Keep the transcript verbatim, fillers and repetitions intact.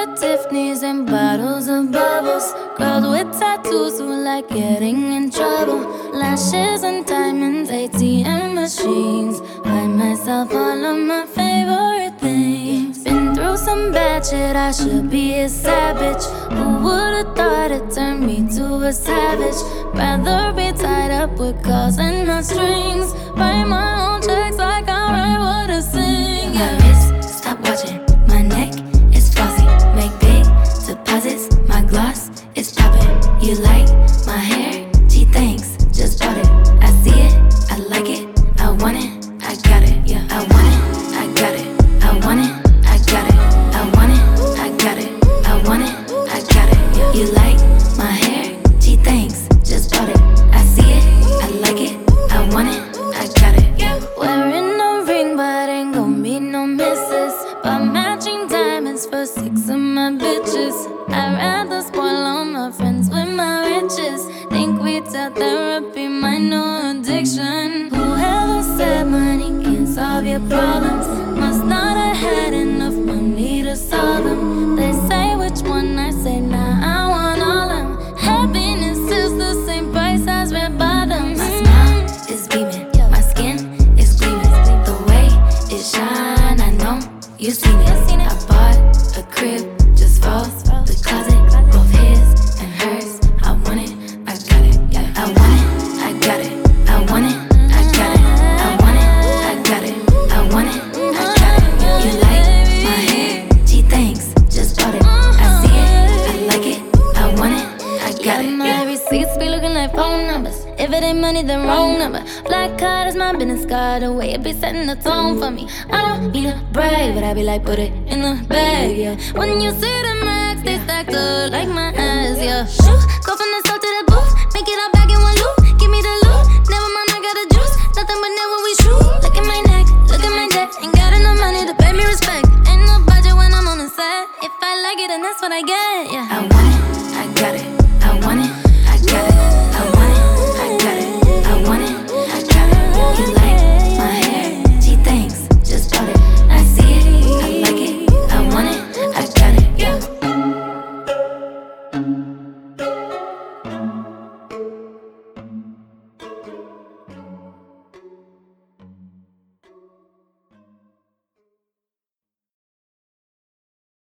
with Tiffany's and bottles of bubbles. Girls with tattoos who like getting in trouble. Lashes and diamonds, A T M machines. Buy myself all of my favorite things. Been through some bad shit, I should be a savage. Who would've thought it turned me to a savage? Rather be tied up with calls and not strings. Write my own checks like I write what I sing. Yeah. My wrist, stop watching. My neck is flossy. Make big deposits. My gloss is popping. You like my hair? Gee, thanks. Just bought it. I see it. I like it. I want it. I got it. Yeah. I want it. I got it. I want it. I got it. I want it. I got it. I want it. I got it. Yeah. You like my hair? Gee, thanks. Just bought it. I see it. I like it. I want it. I got it. Yeah. Wearing a ring, but ain't gon' be no misses. But matching diamonds for six of my bitches. I'd rather spoil all my friends with my riches. Think retail therapy, my new addiction. Whoever said money can solve your problems must not have had enough money to solve them. They say which one, I say nah, I want all them. Happiness is the same price as red bottoms. My smile is beaming, my skin is gleaming. The way it shine, I know you've seen it. I bought a crib just for the closet, both his and hers. I want it, I got it. Yeah, I want it, I got it. I want it, I got it. I want it, I got it. I want it, I got it. You like my hair? Gee, thanks. Just bought it. I see it, I like it. I want it, I got it. My receipts be looking like phone numbers. If it ain't money, then wrong number. Black card is my business card. The way it be setting the tone for me. I don't need a brag, but I be like, put it in the bag, yeah. When you see the max, they stacked up like my ass, yeah. Shoo, go from the start to the booth. Make it all back in one loop. Give me the loot. Never mind, I got the juice. Nothing but never we shoot. Look at my neck, look at my deck. Ain't got enough money to pay me respect. Ain't no budget when I'm on the set. If I like it, then that's what I get, yeah. I want it, I got it. I want it.